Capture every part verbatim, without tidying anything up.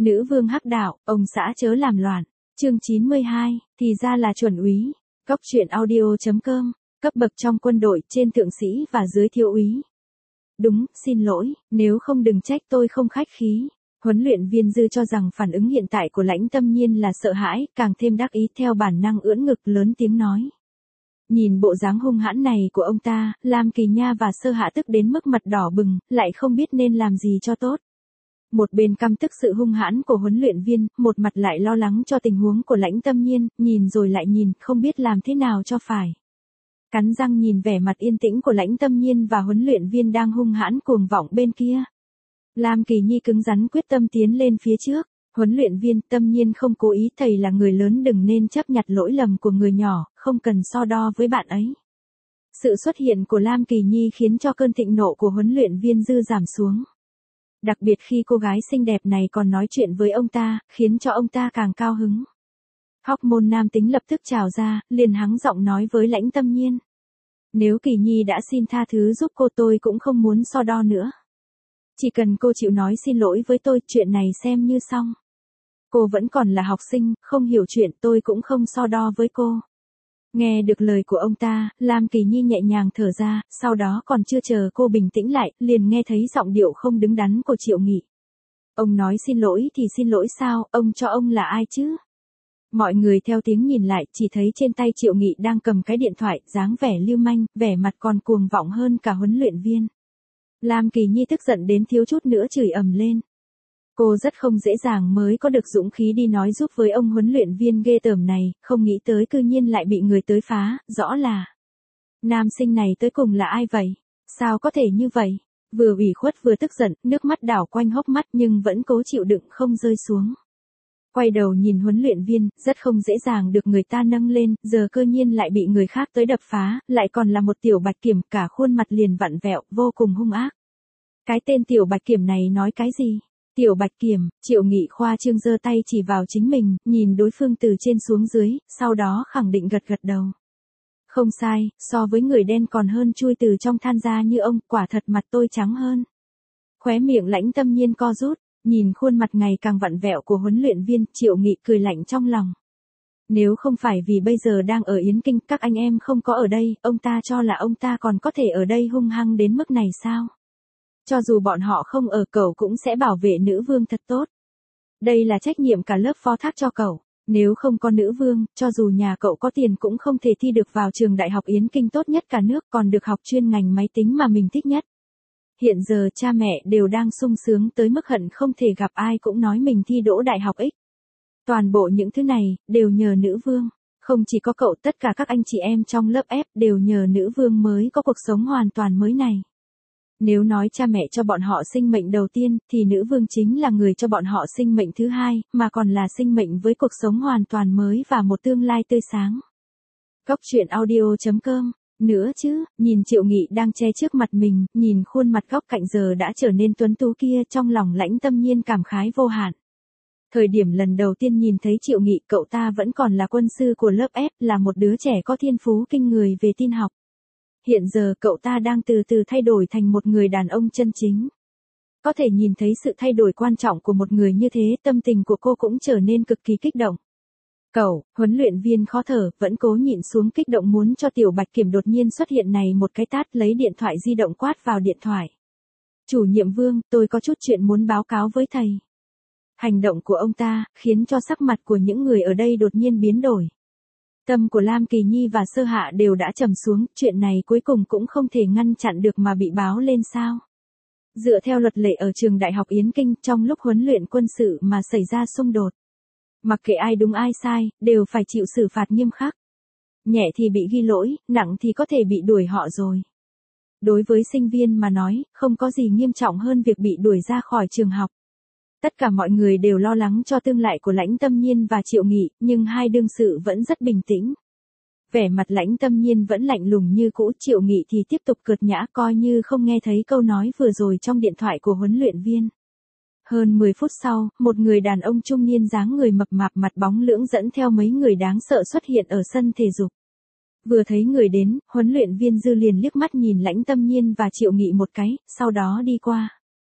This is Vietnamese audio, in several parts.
Nữ vương hắc đạo, ông xã chớ làm loạn. Chương chín mươi hai, thì ra là chuẩn úy. Cóc truyện audio.com, cấp bậc trong quân đội, trên thượng sĩ và dưới thiếu úy. Đúng, xin lỗi, nếu không đừng trách tôi không khách khí. Huấn luyện viên Dư cho rằng phản ứng hiện tại của Lãnh Tâm Nhiên là sợ hãi, càng thêm đắc ý, theo bản năng ưỡn ngực lớn tiếng nói. Nhìn bộ dáng hung hãn này của ông ta, Lam Kỳ Nha và Sơ Hạ tức đến mức mặt đỏ bừng, lại không biết nên làm gì cho tốt. Một bên căm tức sự hung hãn của huấn luyện viên, một mặt lại lo lắng cho tình huống của Lãnh Tâm Nhiên, nhìn rồi lại nhìn, không biết làm thế nào cho phải. Cắn răng nhìn vẻ mặt yên tĩnh của Lãnh Tâm Nhiên và huấn luyện viên đang hung hãn cuồng vọng bên kia. Lam Kỳ Nhi cứng rắn quyết tâm tiến lên phía trước. Huấn luyện viên, Tâm Nhiên không cố ý, thầy là người lớn đừng nên chấp nhặt lỗi lầm của người nhỏ, không cần so đo với bạn ấy. Sự xuất hiện của Lam Kỳ Nhi khiến cho cơn thịnh nộ của huấn luyện viên Dư giảm xuống. Đặc biệt khi cô gái xinh đẹp này còn nói chuyện với ông ta, khiến cho ông ta càng cao hứng. Hormone nam tính lập tức trào ra, liền hắng giọng nói với Lãnh Tâm Nhiên. Nếu Kỳ Nhi đã xin tha thứ giúp cô, tôi cũng không muốn so đo nữa. Chỉ cần cô chịu nói xin lỗi với tôi, chuyện này xem như xong. Cô vẫn còn là học sinh, không hiểu chuyện, tôi cũng không so đo với cô. Nghe được lời của ông ta, Lam Kỳ Nhi nhẹ nhàng thở ra, sau đó còn chưa chờ cô bình tĩnh lại, liền nghe thấy giọng điệu không đứng đắn của Triệu Nghị. Ông nói xin lỗi thì xin lỗi sao, ông cho ông là ai chứ? Mọi người theo tiếng nhìn lại, chỉ thấy trên tay Triệu Nghị đang cầm cái điện thoại, dáng vẻ lưu manh, vẻ mặt còn cuồng vọng hơn cả huấn luyện viên. Lam Kỳ Nhi tức giận đến thiếu chút nữa chửi ầm lên. Cô rất không dễ dàng mới có được dũng khí đi nói giúp với ông huấn luyện viên ghê tởm này, không nghĩ tới cư nhiên lại bị người tới phá, rõ là. Nam sinh này tới cùng là ai vậy? Sao có thể như vậy? Vừa ủy khuất vừa tức giận, nước mắt đảo quanh hốc mắt nhưng vẫn cố chịu đựng không rơi xuống. Quay đầu nhìn huấn luyện viên, rất không dễ dàng được người ta nâng lên, giờ cơ nhiên lại bị người khác tới đập phá, lại còn là một tiểu bạch kiểm, cả khuôn mặt liền vặn vẹo, vô cùng hung ác. Cái tên tiểu bạch kiểm này nói cái gì? Tiểu bạch kiểm, Triệu Nghị khoa trương giơ tay chỉ vào chính mình, nhìn đối phương từ trên xuống dưới, sau đó khẳng định gật gật đầu. Không sai, so với người đen còn hơn chui từ trong than ra như ông, quả thật mặt tôi trắng hơn. Khóe miệng Lãnh Tâm Nhiên co rút, nhìn khuôn mặt ngày càng vặn vẹo của huấn luyện viên, Triệu Nghị cười lạnh trong lòng. Nếu không phải vì bây giờ đang ở Yến Kinh, các anh em không có ở đây, ông ta cho là ông ta còn có thể ở đây hung hăng đến mức này sao? Cho dù bọn họ không ở, cậu cũng sẽ bảo vệ nữ vương thật tốt. Đây là trách nhiệm cả lớp phó thác cho cậu. Nếu không có nữ vương, cho dù nhà cậu có tiền cũng không thể thi được vào trường đại học Yến Kinh tốt nhất cả nước, còn được học chuyên ngành máy tính mà mình thích nhất. Hiện giờ cha mẹ đều đang sung sướng tới mức hận không thể gặp ai cũng nói mình thi đỗ đại học X. Toàn bộ những thứ này, đều nhờ nữ vương. Không chỉ có cậu, tất cả các anh chị em trong lớp F đều nhờ nữ vương mới có cuộc sống hoàn toàn mới này. Nếu nói cha mẹ cho bọn họ sinh mệnh đầu tiên, thì nữ vương chính là người cho bọn họ sinh mệnh thứ hai, mà còn là sinh mệnh với cuộc sống hoàn toàn mới và một tương lai tươi sáng. Cóc truyện audio.com, nữa chứ, nhìn Triệu Nghị đang che trước mặt mình, nhìn khuôn mặt góc cạnh giờ đã trở nên tuấn tú kia, trong lòng Lãnh Tâm Nhiên cảm khái vô hạn. Thời điểm lần đầu tiên nhìn thấy Triệu Nghị, cậu ta vẫn còn là quân sư của lớp F, là một đứa trẻ có thiên phú kinh người về tin học. Hiện giờ cậu ta đang từ từ thay đổi thành một người đàn ông chân chính. Có thể nhìn thấy sự thay đổi quan trọng của một người như thế, tâm tình của cô cũng trở nên cực kỳ kích động. Cậu, huấn luyện viên khó thở, vẫn cố nhịn xuống kích động muốn cho tiểu bạch kiểm đột nhiên xuất hiện này một cái tát, lấy điện thoại di động quát vào điện thoại. Chủ nhiệm Vương, tôi có chút chuyện muốn báo cáo với thầy. Hành động của ông ta, khiến cho sắc mặt của những người ở đây đột nhiên biến đổi. Tâm của Lam Kỳ Nhi và Sơ Hạ đều đã trầm xuống, chuyện này cuối cùng cũng không thể ngăn chặn được mà bị báo lên sao. Dựa theo luật lệ ở trường đại học Yến Kinh, trong lúc huấn luyện quân sự mà xảy ra xung đột. Mặc kệ ai đúng ai sai, đều phải chịu xử phạt nghiêm khắc. Nhẹ thì bị ghi lỗi, nặng thì có thể bị đuổi họ rồi. Đối với sinh viên mà nói, không có gì nghiêm trọng hơn việc bị đuổi ra khỏi trường học. Tất cả mọi người đều lo lắng cho tương lai của Lãnh Tâm Nhiên và Triệu Nghị, nhưng hai đương sự vẫn rất bình tĩnh. Vẻ mặt Lãnh Tâm Nhiên vẫn lạnh lùng như cũ, Triệu Nghị thì tiếp tục cợt nhã, coi như không nghe thấy câu nói vừa rồi trong điện thoại của huấn luyện viên. Hơn mười phút sau, một người đàn ông trung niên dáng người mập mạp mặt bóng lưỡng dẫn theo mấy người đáng sợ xuất hiện ở sân thể dục. Vừa thấy người đến, huấn luyện viên Dư liền liếc mắt nhìn Lãnh Tâm Nhiên và Triệu Nghị một cái, sau đó đi qua.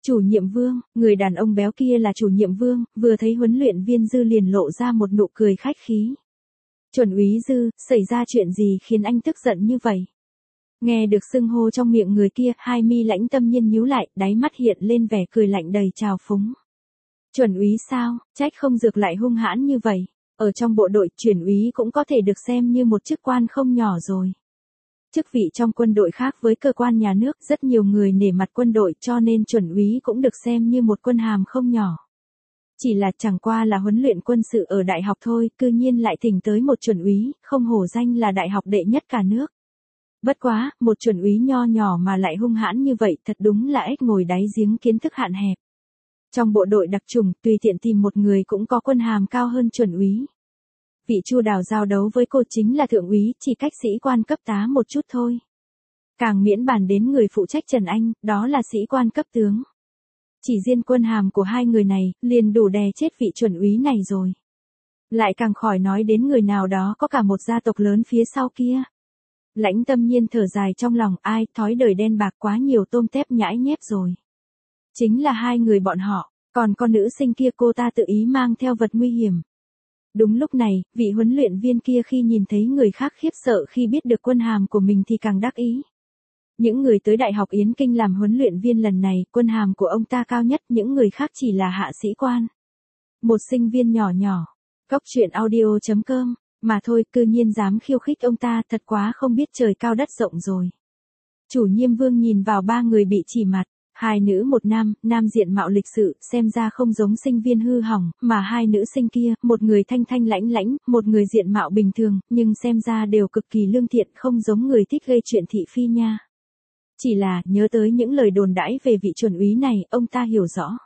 Chủ nhiệm Vương, người đàn ông béo kia là chủ nhiệm Vương, vừa thấy huấn luyện viên Dư liền lộ ra một nụ cười khách khí. Chuẩn úy Dư, xảy ra chuyện gì khiến anh tức giận như vậy? Nghe được xưng hô trong miệng người kia, hai mi Lãnh Tâm Nhiên nhíu lại, đáy mắt hiện lên vẻ cười lạnh đầy trào phúng. Chuẩn úy sao, trách không dược lại hung hãn như vậy. Ở trong bộ đội, chuẩn úy cũng có thể được xem như một chức quan không nhỏ rồi. Chức vị trong quân đội khác với cơ quan nhà nước, rất nhiều người nể mặt quân đội cho nên chuẩn úy cũng được xem như một quân hàm không nhỏ. Chỉ là chẳng qua là huấn luyện quân sự ở đại học thôi, cư nhiên lại thỉnh tới một chuẩn úy, không hổ danh là đại học đệ nhất cả nước. Bất quá, một chuẩn úy nho nhỏ mà lại hung hãn như vậy thật đúng là ếch ngồi đáy giếng kiến thức hạn hẹp. Trong bộ đội đặc chủng, tùy tiện tìm một người cũng có quân hàm cao hơn chuẩn úy. Vị Chu Đào giao đấu với cô chính là thượng úy, chỉ cách sĩ quan cấp tá một chút thôi. Càng miễn bàn đến người phụ trách Trần Anh, đó là sĩ quan cấp tướng. Chỉ riêng quân hàm của hai người này, liền đủ đè chết vị chuẩn úy này rồi. Lại càng khỏi nói đến người nào đó có cả một gia tộc lớn phía sau kia. Lãnh Tâm Nhiên thở dài trong lòng, ai, thói đời đen bạc quá nhiều tôm tép nhãi nhép rồi. Chính là hai người bọn họ, còn con nữ sinh kia cô ta tự ý mang theo vật nguy hiểm. Đúng lúc này, vị huấn luyện viên kia khi nhìn thấy người khác khiếp sợ khi biết được quân hàm của mình thì càng đắc ý. Những người tới Đại học Yến Kinh làm huấn luyện viên lần này, quân hàm của ông ta cao nhất, những người khác chỉ là hạ sĩ quan. Một sinh viên nhỏ nhỏ, Cóc truyện audio chấm com, mà thôi, cư nhiên dám khiêu khích ông ta, thật quá không biết trời cao đất rộng rồi. Chủ nhiệm Vương nhìn vào ba người bị chỉ mặt. Hai nữ một nam, nam diện mạo lịch sự, xem ra không giống sinh viên hư hỏng, mà hai nữ sinh kia, một người thanh thanh lãnh lãnh, một người diện mạo bình thường, nhưng xem ra đều cực kỳ lương thiện, không giống người thích gây chuyện thị phi nha. Chỉ là, nhớ tới những lời đồn đãi về vị chuẩn úy này, ông ta hiểu rõ.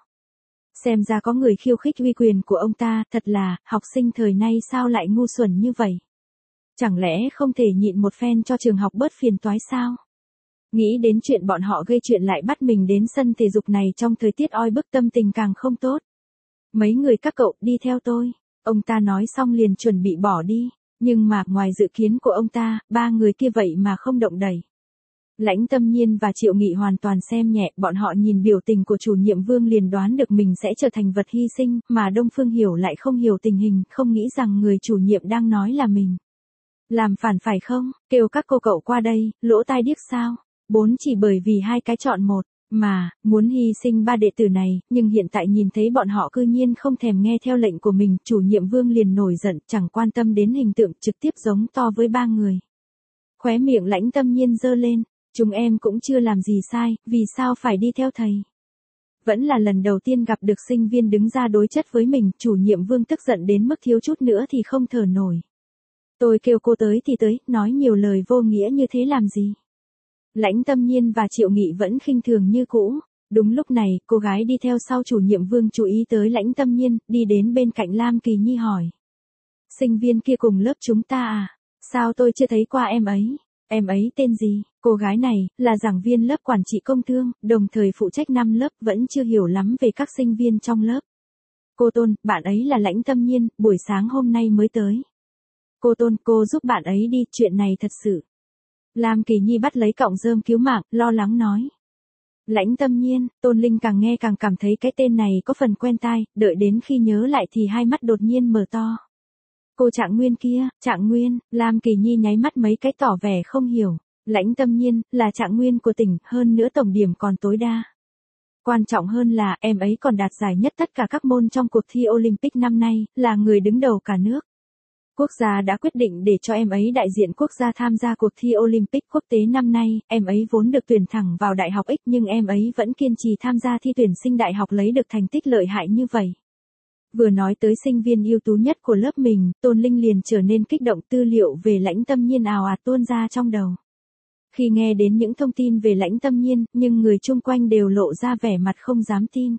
Xem ra có người khiêu khích uy quyền của ông ta, thật là, học sinh thời nay sao lại ngu xuẩn như vậy? Chẳng lẽ không thể nhịn một phen cho trường học bớt phiền toái sao? Nghĩ đến chuyện bọn họ gây chuyện lại bắt mình đến sân thể dục này trong thời tiết oi bức, tâm tình càng không tốt. Mấy người các cậu đi theo tôi. Ông ta nói xong liền chuẩn bị bỏ đi. Nhưng mà ngoài dự kiến của ông ta, ba người kia vậy mà không động đậy. Lãnh Tâm Nhiên và Triệu Nghị hoàn toàn xem nhẹ, bọn họ nhìn biểu tình của chủ nhiệm Vương liền đoán được mình sẽ trở thành vật hy sinh, mà Đông Phương Hiểu lại không hiểu tình hình, không nghĩ rằng người chủ nhiệm đang nói là mình. Làm phản phải không, kêu các cô cậu qua đây, lỗ tai điếc sao? Bốn chỉ bởi vì hai cái chọn một, mà, muốn hy sinh ba đệ tử này, nhưng hiện tại nhìn thấy bọn họ cư nhiên không thèm nghe theo lệnh của mình, chủ nhiệm Vương liền nổi giận, chẳng quan tâm đến hình tượng, trực tiếp giống to với ba người. Khóe miệng Lãnh Tâm Nhiên giơ lên, chúng em cũng chưa làm gì sai, vì sao phải đi theo thầy? Vẫn là lần đầu tiên gặp được sinh viên đứng ra đối chất với mình, chủ nhiệm Vương tức giận đến mức thiếu chút nữa thì không thở nổi. Tôi kêu cô tới thì tới, nói nhiều lời vô nghĩa như thế làm gì? Lãnh Tâm Nhiên và Triệu Nghị vẫn khinh thường như cũ. Đúng lúc này, cô gái đi theo sau chủ nhiệm Vương chú ý tới Lãnh Tâm Nhiên, đi đến bên cạnh Lam Kỳ Nhi hỏi. Sinh viên kia cùng lớp chúng ta à? Sao tôi chưa thấy qua em ấy? Em ấy tên gì? Cô gái này, là giảng viên lớp quản trị công thương, đồng thời phụ trách năm lớp, vẫn chưa hiểu lắm về các sinh viên trong lớp. Cô Tôn, bạn ấy là Lãnh Tâm Nhiên, buổi sáng hôm nay mới tới. Cô Tôn, cô giúp bạn ấy đi, chuyện này thật sự. Lam Kỳ Nhi bắt lấy cọng rơm cứu mạng, lo lắng nói. Lãnh Tâm Nhiên, Tôn Linh càng nghe càng cảm thấy cái tên này có phần quen tai, đợi đến khi nhớ lại thì hai mắt đột nhiên mở to. Cô Trạng Nguyên kia, Trạng Nguyên, Lam Kỳ Nhi nháy mắt mấy cái tỏ vẻ không hiểu. Lãnh Tâm Nhiên, là Trạng Nguyên của tỉnh, hơn nữa tổng điểm còn tối đa. Quan trọng hơn là, em ấy còn đạt giải nhất tất cả các môn trong cuộc thi Olympic năm nay, là người đứng đầu cả nước. Quốc gia đã quyết định để cho em ấy đại diện quốc gia tham gia cuộc thi Olympic quốc tế năm nay, em ấy vốn được tuyển thẳng vào Đại học X nhưng em ấy vẫn kiên trì tham gia thi tuyển sinh đại học lấy được thành tích lợi hại như vậy. Vừa nói tới sinh viên ưu tú nhất của lớp mình, Tôn Linh liền trở nên kích động, tư liệu về Lãnh Tâm Nhiên ào ạt tuôn ra trong đầu. Khi nghe đến những thông tin về Lãnh Tâm Nhiên, nhưng người chung quanh đều lộ ra vẻ mặt không dám tin.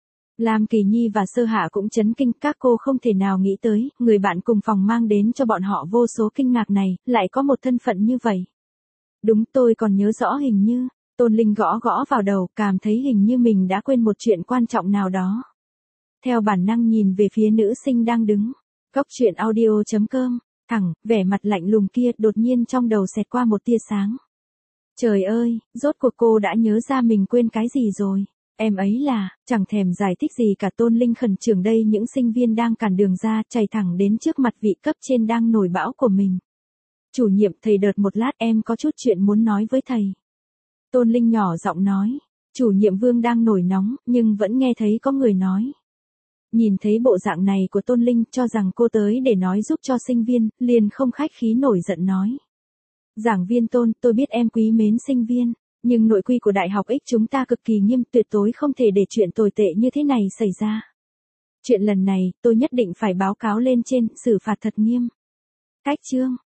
Lam Kỳ Nhi và Sơ Hạ cũng chấn kinh, các cô không thể nào nghĩ tới, người bạn cùng phòng mang đến cho bọn họ vô số kinh ngạc này, lại có một thân phận như vậy. Đúng, tôi còn nhớ rõ hình như, Tôn Linh gõ gõ vào đầu, cảm thấy hình như mình đã quên một chuyện quan trọng nào đó. Theo bản năng nhìn về phía nữ sinh đang đứng, Cóc truyện audio chấm com, thẳng, vẻ mặt lạnh lùng kia, đột nhiên trong đầu xẹt qua một tia sáng. Trời ơi, rốt cuộc cô đã nhớ ra mình quên cái gì rồi. Em ấy là, chẳng thèm giải thích gì cả. Tôn Linh khẩn trường đây những sinh viên đang cản đường ra, chạy thẳng đến trước mặt vị cấp trên đang nổi bão của mình. Chủ nhiệm, thầy đợt một lát em có chút chuyện muốn nói với thầy. Tôn Linh nhỏ giọng nói. Chủ nhiệm Vương đang nổi nóng, nhưng vẫn nghe thấy có người nói. Nhìn thấy bộ dạng này của Tôn Linh, cho rằng cô tới để nói giúp cho sinh viên, liền không khách khí nổi giận nói. Giảng viên Tôn, tôi biết em quý mến sinh viên, nhưng nội quy của Đại học X chúng ta cực kỳ nghiêm, tuyệt đối không thể để chuyện tồi tệ như thế này xảy ra. Chuyện lần này, tôi nhất định phải báo cáo lên trên, xử phạt thật nghiêm. Cách chương.